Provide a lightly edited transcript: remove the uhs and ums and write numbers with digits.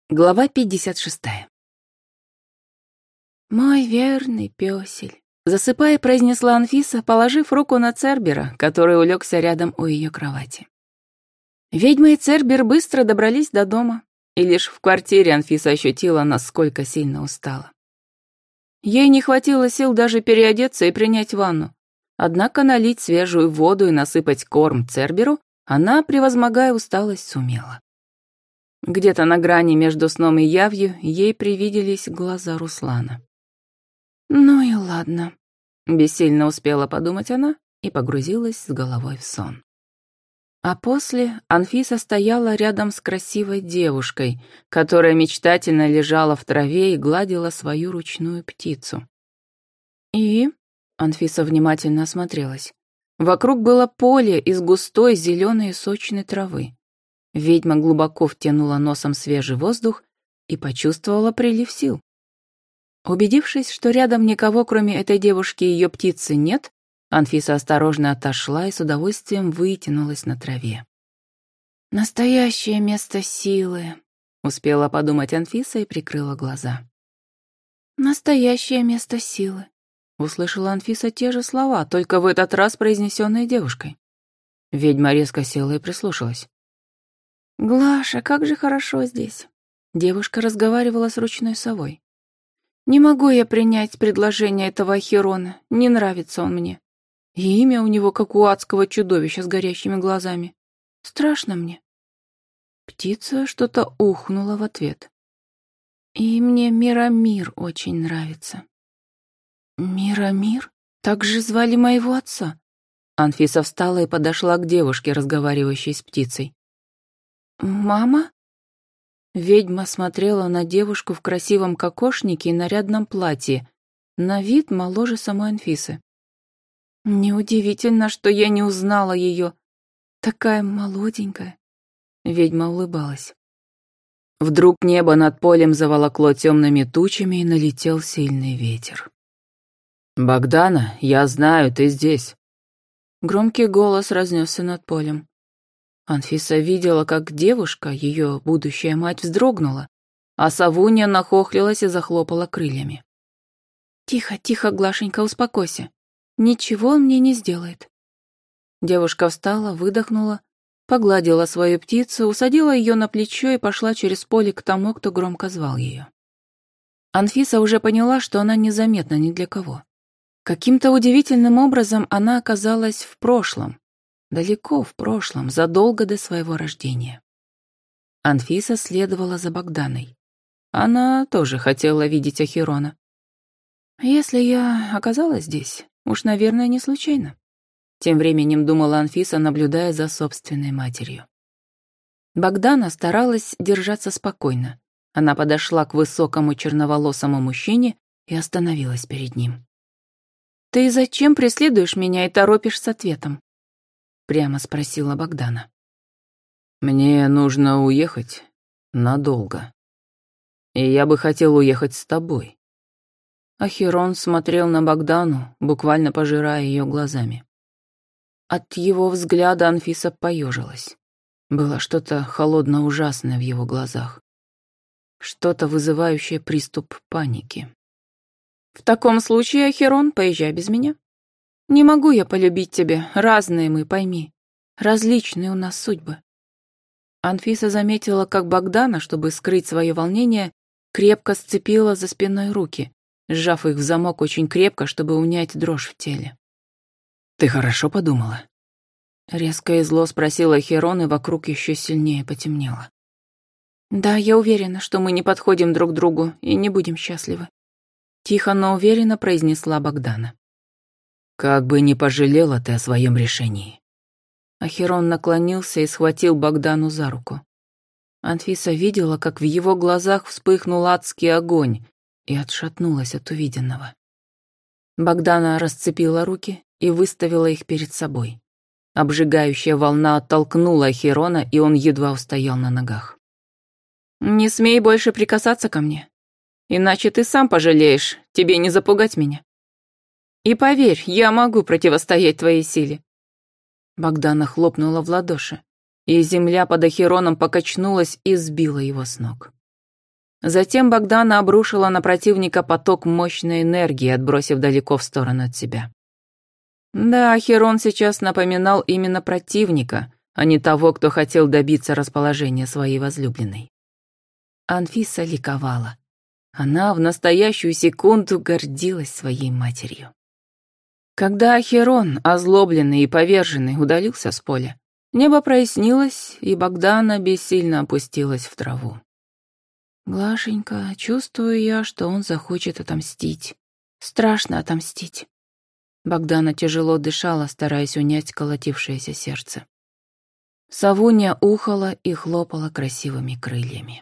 Глава 56. «Мой верный пёсель», — засыпая, произнесла Анфиса, положив руку на Цербера, который улегся рядом у ее кровати. Ведьма и Цербер быстро добрались до дома, и лишь в квартире Анфиса ощутила, насколько сильно устала. Ей не хватило сил даже переодеться и принять ванну. Однако налить свежую воду и насыпать корм Церберу она, превозмогая усталость, сумела. Где-то на грани между сном и явью ей привиделись глаза Руслана. «Ну и ладно», — бессильно успела подумать она и погрузилась с головой в сон. А после Анфиса стояла рядом с красивой девушкой, которая мечтательно лежала в траве и гладила свою ручную птицу. И Анфиса внимательно осмотрелась. Вокруг было поле из густой зеленой и сочной травы. Ведьма глубоко втянула носом свежий воздух и почувствовала прилив сил. Убедившись, что рядом никого, кроме этой девушки и ее птицы, нет, Анфиса осторожно отошла и с удовольствием вытянулась на траве. «Настоящее место силы», — успела подумать Анфиса и прикрыла глаза. «Настоящее место силы», — услышала Анфиса те же слова, только в этот раз произнесенные девушкой. Ведьма резко села и прислушалась. «Глаша, как же хорошо здесь!» Девушка разговаривала с ручной совой. «Не могу я принять предложение этого Ахирона, не нравится он мне. И имя у него, как у адского чудовища с горящими глазами. Страшно мне». Птица что-то ухнула в ответ. «И мне Мирамир очень нравится». «Мирамир? Так же звали моего отца». Анфиса встала и подошла к девушке, разговаривающей с птицей. «Мама?» Ведьма смотрела на девушку в красивом кокошнике и нарядном платье, на вид моложе самой Анфисы. «Неудивительно, что я не узнала ее. Такая молоденькая». Ведьма улыбалась. Вдруг небо над полем заволокло темными тучами и налетел сильный ветер. «Богдана, я знаю, ты здесь». Громкий голос разнесся над полем. Анфиса видела, как девушка, ее будущая мать, вздрогнула, а Савунья нахохлилась и захлопала крыльями. «Тихо, тихо, Глашенька, успокойся. Ничего он мне не сделает». Девушка встала, выдохнула, погладила свою птицу, усадила ее на плечо и пошла через поле к тому, кто громко звал ее. Анфиса уже поняла, что она незаметна ни для кого. Каким-то удивительным образом она оказалась в прошлом. Далеко в прошлом, задолго до своего рождения. Анфиса следовала за Богданой. Она тоже хотела видеть Ахирона. «Если я оказалась здесь, уж, наверное, не случайно», — тем временем думала Анфиса, наблюдая за собственной матерью. Богдана старалась держаться спокойно. Она подошла к высокому черноволосому мужчине и остановилась перед ним. «Ты зачем преследуешь меня и торопишь с ответом?» — прямо спросила Богдана. «Мне нужно уехать надолго. И я бы хотел уехать с тобой». Ахирон смотрел на Богдану, буквально пожирая ее глазами. От его взгляда Анфиса поежилась. Было что-то холодно-ужасное в его глазах. Что-то, вызывающее приступ паники. «В таком случае, Ахирон, поезжай без меня. Не могу я полюбить тебя, разные мы, пойми. Различные у нас судьбы». Анфиса заметила, как Богдана, чтобы скрыть свое волнение, крепко сцепила за спиной руки, сжав их в замок очень крепко, чтобы унять дрожь в теле. «Ты хорошо подумала?» Резко и зло спросила Херон, и вокруг еще сильнее потемнело. «Да, я уверена, что мы не подходим друг другу и не будем счастливы», тихо, но уверенно произнесла Богдана. «Как бы не пожалела ты о своем решении». Ахирон наклонился и схватил Богдану за руку. Анфиса видела, как в его глазах вспыхнул адский огонь, и отшатнулась от увиденного. Богдана расцепила руки и выставила их перед собой. Обжигающая волна оттолкнула Ахирона, и он едва устоял на ногах. «Не смей больше прикасаться ко мне, иначе ты сам пожалеешь, тебе не запугать меня. И поверь, я могу противостоять твоей силе». Богдана хлопнула в ладоши, и земля под Ахироном покачнулась и сбила его с ног. Затем Богдана обрушила на противника поток мощной энергии, отбросив далеко в сторону от себя. Да, Херон сейчас напоминал именно противника, а не того, кто хотел добиться расположения своей возлюбленной. Анфиса ликовала. Она в настоящую секунду гордилась своей матерью. Когда Херон, озлобленный и поверженный, удалился с поля, небо прояснилось, и Богдана бессильно опустилась в траву. «Глашенька, чувствую я, что он захочет отомстить. Страшно отомстить». Богдана тяжело дышала, стараясь унять колотившееся сердце. Совунья ухала и хлопала красивыми крыльями.